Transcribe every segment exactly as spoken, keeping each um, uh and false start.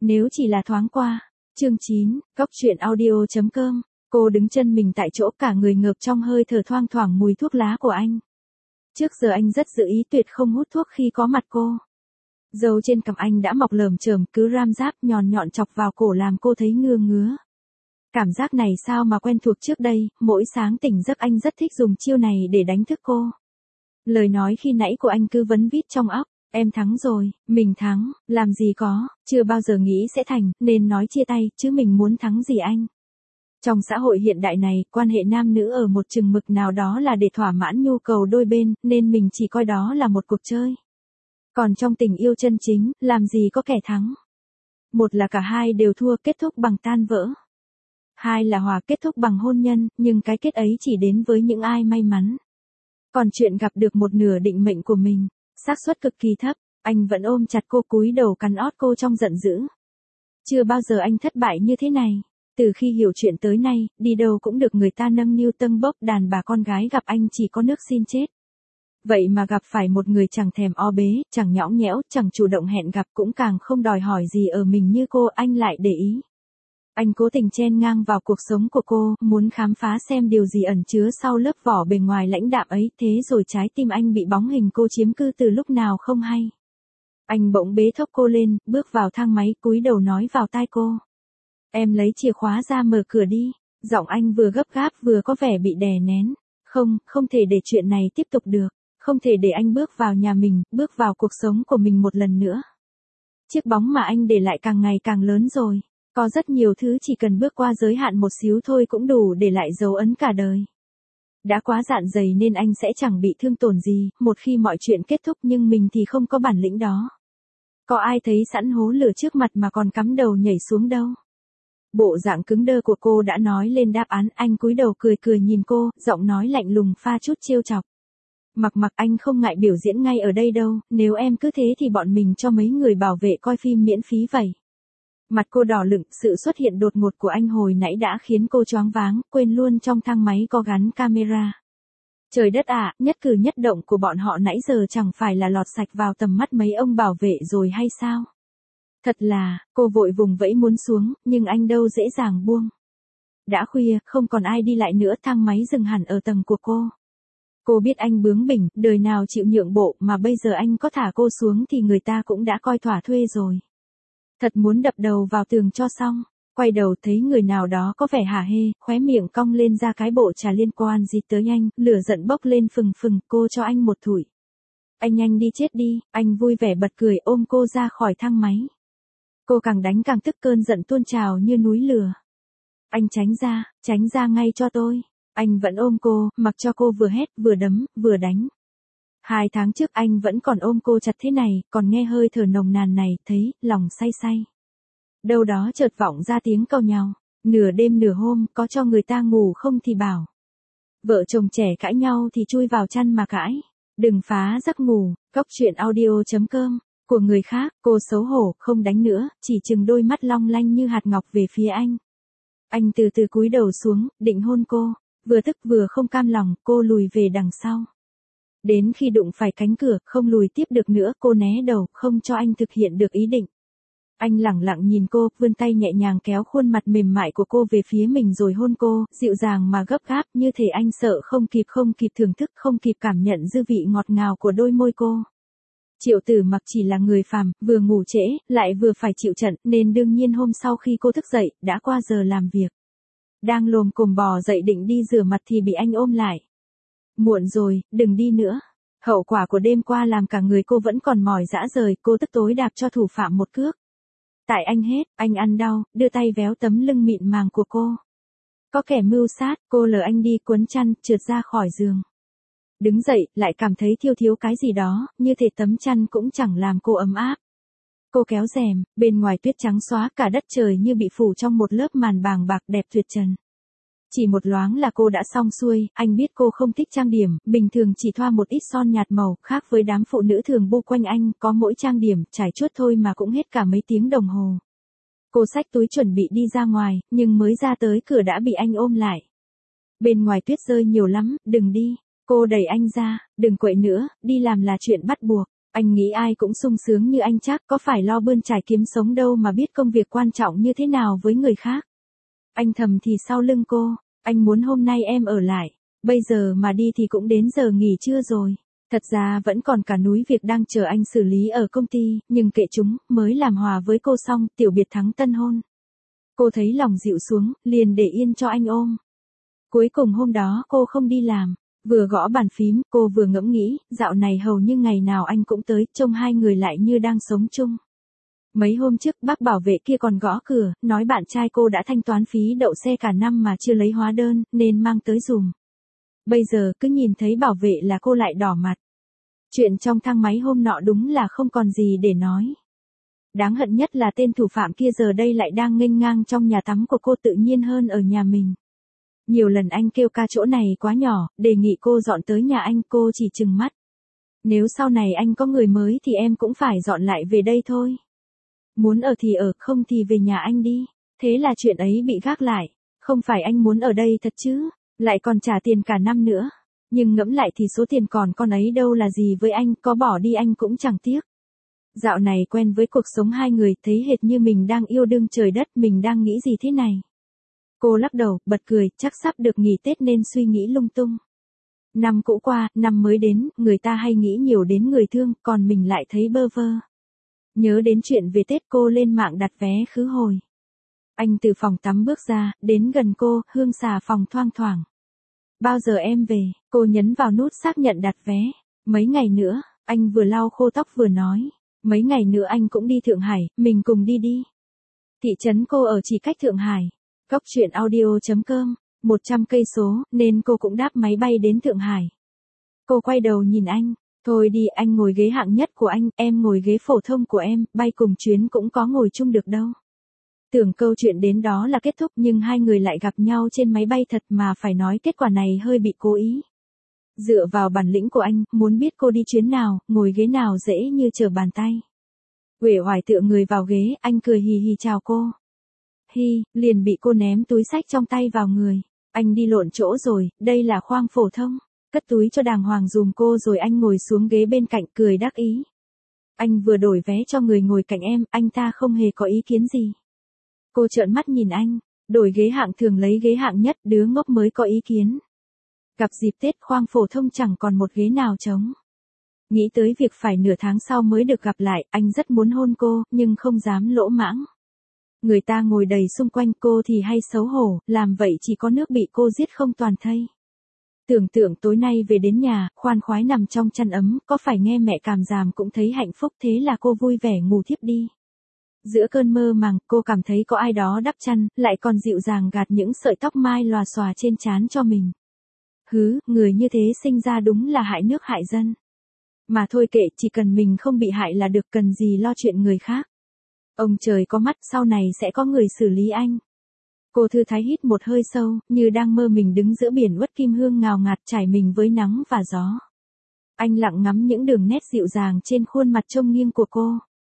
Nếu chỉ là thoáng qua. Chương chín, Góc truyện audio chấm com. Cô đứng chân mình tại chỗ, cả người ngợp trong hơi thở thoang thoảng mùi thuốc lá của anh. Trước giờ anh rất giữ ý tuyệt không hút thuốc khi có mặt cô. Râu trên cằm anh đã mọc lởm chởm, cứ ram ráp nhọn nhọn chọc vào cổ làm cô thấy ngứa ngứa. Cảm giác này sao mà quen thuộc trước đây, mỗi sáng tỉnh giấc anh rất thích dùng chiêu này để đánh thức cô. Lời nói khi nãy của anh cứ vấn vít trong óc, em thắng rồi, mình thắng, làm gì có, chưa bao giờ nghĩ sẽ thành, nên nói chia tay, chứ mình muốn thắng gì anh. Trong xã hội hiện đại này, quan hệ nam nữ ở một chừng mực nào đó là để thỏa mãn nhu cầu đôi bên, nên mình chỉ coi đó là một cuộc chơi. Còn trong tình yêu chân chính, làm gì có kẻ thắng. Một là cả hai đều thua, kết thúc bằng tan vỡ. Hai là hòa, kết thúc bằng hôn nhân, nhưng cái kết ấy chỉ đến với những ai may mắn. Còn chuyện gặp được một nửa định mệnh của mình, xác suất cực kỳ thấp. Anh vẫn ôm chặt cô, cúi đầu cắn ót cô trong giận dữ. Chưa bao giờ anh thất bại như thế này. Từ khi hiểu chuyện tới nay, đi đâu cũng được người ta nâng niu tâng bốc, đàn bà con gái gặp anh chỉ có nước xin chết. Vậy mà gặp phải một người chẳng thèm o bế, chẳng nhõng nhẽo, chẳng chủ động hẹn gặp, cũng càng không đòi hỏi gì ở mình như cô, anh lại để ý. Anh cố tình chen ngang vào cuộc sống của cô, muốn khám phá xem điều gì ẩn chứa sau lớp vỏ bề ngoài lãnh đạm ấy, thế rồi trái tim anh bị bóng hình cô chiếm cư từ lúc nào không hay. Anh bỗng bế thốc cô lên, bước vào thang máy, cúi đầu nói vào tai cô. Em lấy chìa khóa ra mở cửa đi. Giọng anh vừa gấp gáp vừa có vẻ bị đè nén. Không, không thể để chuyện này tiếp tục được. Không thể để anh bước vào nhà mình, bước vào cuộc sống của mình một lần nữa. Chiếc bóng mà anh để lại càng ngày càng lớn rồi. Có rất nhiều thứ chỉ cần bước qua giới hạn một xíu thôi cũng đủ để lại dấu ấn cả đời. Đã quá dạn dày nên anh sẽ chẳng bị thương tổn gì, một khi mọi chuyện kết thúc, nhưng mình thì không có bản lĩnh đó. Có ai thấy sẵn hố lửa trước mặt mà còn cắm đầu nhảy xuống đâu. Bộ dạng cứng đơ của cô đã nói lên đáp án, anh cúi đầu cười cười nhìn cô, giọng nói lạnh lùng pha chút trêu chọc. Mặc mặc, anh không ngại biểu diễn ngay ở đây đâu, nếu em cứ thế thì bọn mình cho mấy người bảo vệ coi phim miễn phí vậy. Mặt cô đỏ lửng, sự xuất hiện đột ngột của anh hồi nãy đã khiến cô choáng váng, quên luôn trong thang máy có gắn camera. Trời đất ạ, nhất cử nhất động của bọn họ nãy giờ chẳng phải là lọt sạch vào tầm mắt mấy ông bảo vệ rồi hay sao? Thật là, cô vội vùng vẫy muốn xuống, nhưng anh đâu dễ dàng buông. Đã khuya, không còn ai đi lại nữa, thang máy dừng hẳn ở tầng của cô. Cô biết anh bướng bỉnh, đời nào chịu nhượng bộ, mà bây giờ anh có thả cô xuống thì người ta cũng đã coi thỏa thuê rồi. Thật muốn đập đầu vào tường cho xong. Quay đầu thấy người nào đó có vẻ hả hê, khóe miệng cong lên ra cái bộ chả liên quan gì tới anh, lửa giận bốc lên phừng phừng, cô cho anh một thủi. Anh nhanh đi chết đi, anh vui vẻ bật cười ôm cô ra khỏi thang máy. Cô càng đánh càng tức, cơn giận tuôn trào như núi lửa. Anh tránh ra, tránh ra ngay cho tôi. Anh vẫn ôm cô, mặc cho cô vừa hét, vừa đấm, vừa đánh. Hai tháng trước anh vẫn còn ôm cô chặt thế này, còn nghe hơi thở nồng nàn này, thấy, lòng say say. Đâu đó chợt vọng ra tiếng cau nhàu. Nửa đêm nửa hôm, có cho người ta ngủ không thì bảo. Vợ chồng trẻ cãi nhau thì chui vào chăn mà cãi. Đừng phá giấc ngủ. Góc truyện audio chấm com. Của người khác, cô xấu hổ, không đánh nữa, chỉ chừng đôi mắt long lanh như hạt ngọc về phía anh. Anh từ từ cúi đầu xuống, định hôn cô. Vừa tức vừa không cam lòng, cô lùi về đằng sau. Đến khi đụng phải cánh cửa, không lùi tiếp được nữa, cô né đầu, không cho anh thực hiện được ý định. Anh lẳng lặng nhìn cô, vươn tay nhẹ nhàng kéo khuôn mặt mềm mại của cô về phía mình rồi hôn cô, dịu dàng mà gấp gáp, như thể anh sợ không kịp không kịp thưởng thức, không kịp cảm nhận dư vị ngọt ngào của đôi môi cô. Triệu Tử Mặc chỉ là người phàm, vừa ngủ trễ, lại vừa phải chịu trận, nên đương nhiên hôm sau khi cô thức dậy, đã qua giờ làm việc. Đang lồm cồm bò dậy định đi rửa mặt thì bị anh ôm lại. Muộn rồi, đừng đi nữa. Hậu quả của đêm qua làm cả người cô vẫn còn mỏi rã rời, cô tức tối đạp cho thủ phạm một cước. Tại anh hết, anh ăn đau, đưa tay véo tấm lưng mịn màng của cô. Có kẻ mưu sát, cô lờ anh đi cuốn chăn, trượt ra khỏi giường. Đứng dậy, lại cảm thấy thiếu thiếu cái gì đó, như thể tấm chăn cũng chẳng làm cô ấm áp. Cô kéo rèm, bên ngoài tuyết trắng xóa, cả đất trời như bị phủ trong một lớp màn bàng bạc đẹp tuyệt trần. Chỉ một loáng là cô đã xong xuôi, anh biết cô không thích trang điểm, bình thường chỉ thoa một ít son nhạt màu, khác với đám phụ nữ thường bu quanh anh, có mỗi trang điểm, trải chuốt thôi mà cũng hết cả mấy tiếng đồng hồ. Cô xách túi chuẩn bị đi ra ngoài, nhưng mới ra tới cửa đã bị anh ôm lại. Bên ngoài tuyết rơi nhiều lắm, đừng đi. Cô đẩy anh ra, đừng quậy nữa, đi làm là chuyện bắt buộc. Anh nghĩ ai cũng sung sướng như anh chắc, có phải lo bươn trải kiếm sống đâu mà biết công việc quan trọng như thế nào với người khác. Anh thầm thì sau lưng cô, anh muốn hôm nay em ở lại, bây giờ mà đi thì cũng đến giờ nghỉ trưa rồi. Thật ra vẫn còn cả núi việc đang chờ anh xử lý ở công ty, nhưng kệ chúng, mới làm hòa với cô xong, tiểu biệt thắng tân hôn. Cô thấy lòng dịu xuống, liền để yên cho anh ôm. Cuối cùng hôm đó cô không đi làm, vừa gõ bàn phím, cô vừa ngẫm nghĩ, dạo này hầu như ngày nào anh cũng tới, trông hai người lại như đang sống chung. Mấy hôm trước bác bảo vệ kia còn gõ cửa, nói bạn trai cô đã thanh toán phí đậu xe cả năm mà chưa lấy hóa đơn, nên mang tới dùm. Bây giờ cứ nhìn thấy bảo vệ là cô lại đỏ mặt. Chuyện trong thang máy hôm nọ đúng là không còn gì để nói. Đáng hận nhất là tên thủ phạm kia giờ đây lại đang nghênh ngang trong nhà tắm của cô tự nhiên hơn ở nhà mình. Nhiều lần anh kêu ca chỗ này quá nhỏ, đề nghị cô dọn tới nhà anh, cô chỉ trừng mắt. Nếu sau này anh có người mới thì em cũng phải dọn lại về đây thôi. Muốn ở thì ở, không thì về nhà anh đi. Thế là chuyện ấy bị gác lại. Không phải anh muốn ở đây thật chứ, lại còn trả tiền cả năm nữa. Nhưng ngẫm lại thì số tiền còn con ấy đâu là gì với anh, có bỏ đi anh cũng chẳng tiếc. Dạo này quen với cuộc sống hai người, thấy hệt như mình đang yêu đương trời đất, mình đang nghĩ gì thế này. Cô lắc đầu, bật cười, chắc sắp được nghỉ Tết nên suy nghĩ lung tung. Năm cũ qua, năm mới đến, người ta hay nghĩ nhiều đến người thương, còn mình lại thấy bơ vơ. Nhớ đến chuyện về Tết cô lên mạng đặt vé khứ hồi. Anh từ phòng tắm bước ra, đến gần cô, hương xà phòng thoang thoảng. Bao giờ em về, cô nhấn vào nút xác nhận đặt vé. Mấy ngày nữa, anh vừa lau khô tóc vừa nói. Mấy ngày nữa anh cũng đi Thượng Hải, mình cùng đi đi. Thị trấn cô ở chỉ cách Thượng Hải. Cóc truyện audio chấm com, một trăm cây số, nên cô cũng đáp máy bay đến Thượng Hải. Cô quay đầu nhìn anh, thôi đi, anh ngồi ghế hạng nhất của anh, em ngồi ghế phổ thông của em, bay cùng chuyến cũng có ngồi chung được đâu. Tưởng câu chuyện đến đó là kết thúc nhưng hai người lại gặp nhau trên máy bay thật mà phải nói kết quả này hơi bị cố ý. Dựa vào bản lĩnh của anh, muốn biết cô đi chuyến nào, ngồi ghế nào dễ như trở bàn tay. Uể oải tựa người vào ghế, anh cười hì hì chào cô. Hi, liền bị cô ném túi xách trong tay vào người. Anh đi lộn chỗ rồi, đây là khoang phổ thông. Cất túi cho đàng hoàng dùm cô rồi anh ngồi xuống ghế bên cạnh cười đắc ý. Anh vừa đổi vé cho người ngồi cạnh em, anh ta không hề có ý kiến gì. Cô trợn mắt nhìn anh, đổi ghế hạng thường lấy ghế hạng nhất, đứa ngốc mới có ý kiến. Gặp dịp Tết khoang phổ thông chẳng còn một ghế nào trống. Nghĩ tới việc phải nửa tháng sau mới được gặp lại, anh rất muốn hôn cô, nhưng không dám lỗ mãng. Người ta ngồi đầy xung quanh cô thì hay xấu hổ, làm vậy chỉ có nước bị cô giết không toàn thây. Tưởng tượng tối nay về đến nhà, khoan khoái nằm trong chăn ấm, có phải nghe mẹ càm ràm cũng thấy hạnh phúc, thế là cô vui vẻ ngủ thiếp đi. Giữa cơn mơ màng, cô cảm thấy có ai đó đắp chăn, lại còn dịu dàng gạt những sợi tóc mai lòa xòa trên trán cho mình. Hứ, người như thế sinh ra đúng là hại nước hại dân. Mà thôi kệ, chỉ cần mình không bị hại là được, cần gì lo chuyện người khác. Ông trời có mắt, sau này sẽ có người xử lý anh. Cô thư thái hít một hơi sâu, như đang mơ mình đứng giữa biển uất kim hương ngào ngạt trải mình với nắng và gió. Anh lặng ngắm những đường nét dịu dàng trên khuôn mặt trông nghiêng của cô.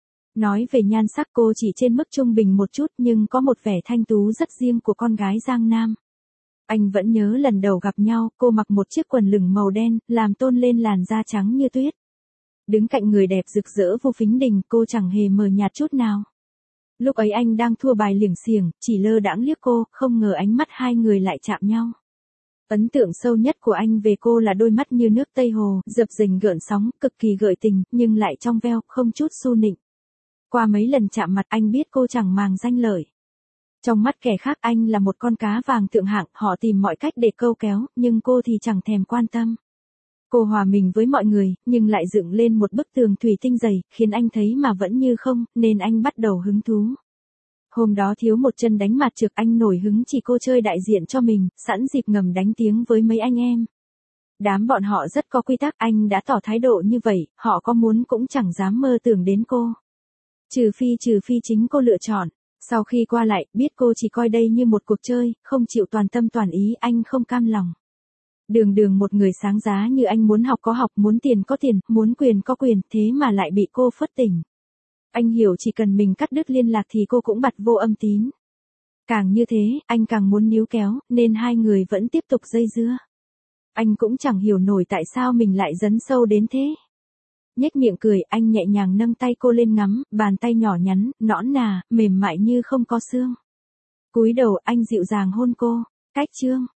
Nói về nhan sắc cô chỉ trên mức trung bình một chút nhưng có một vẻ thanh tú rất riêng của con gái Giang Nam. Anh vẫn nhớ lần đầu gặp nhau, cô mặc một chiếc quần lửng màu đen, làm tôn lên làn da trắng như tuyết. Đứng cạnh người đẹp rực rỡ vô phính đình, cô chẳng hề mờ nhạt chút nào. Lúc ấy anh đang thua bài liểng xiềng, chỉ lơ đãng liếc cô, không ngờ ánh mắt hai người lại chạm nhau. Ấn tượng sâu nhất của anh về cô là đôi mắt như nước Tây Hồ, dập dềnh gợn sóng, cực kỳ gợi tình, nhưng lại trong veo, không chút su nịnh. Qua mấy lần chạm mặt anh biết cô chẳng màng danh lợi. Trong mắt kẻ khác anh là một con cá vàng thượng hạng, họ tìm mọi cách để câu kéo, nhưng cô thì chẳng thèm quan tâm. Cô hòa mình với mọi người, nhưng lại dựng lên một bức tường thủy tinh dày, khiến anh thấy mà vẫn như không, nên anh bắt đầu hứng thú. Hôm đó thiếu một chân đánh mặt trượt, anh nổi hứng chỉ cô chơi đại diện cho mình, sẵn dịp ngầm đánh tiếng với mấy anh em. Đám bọn họ rất có quy tắc, anh đã tỏ thái độ như vậy, họ có muốn cũng chẳng dám mơ tưởng đến cô. Trừ phi trừ phi chính cô lựa chọn. Sau khi qua lại, biết cô chỉ coi đây như một cuộc chơi, không chịu toàn tâm toàn ý, anh không cam lòng. Đường đường một người sáng giá như anh, muốn học có học, muốn tiền có tiền, muốn quyền có quyền, thế mà lại bị cô phớt tỉnh. Anh hiểu chỉ cần mình cắt đứt liên lạc thì cô cũng bặt vô âm tín. Càng như thế, anh càng muốn níu kéo, nên hai người vẫn tiếp tục dây dưa. Anh cũng chẳng hiểu nổi tại sao mình lại dấn sâu đến thế. Nhếch miệng cười, anh nhẹ nhàng nâng tay cô lên ngắm, bàn tay nhỏ nhắn, nõn nà, mềm mại như không có xương. Cúi đầu anh dịu dàng hôn cô. Cách chương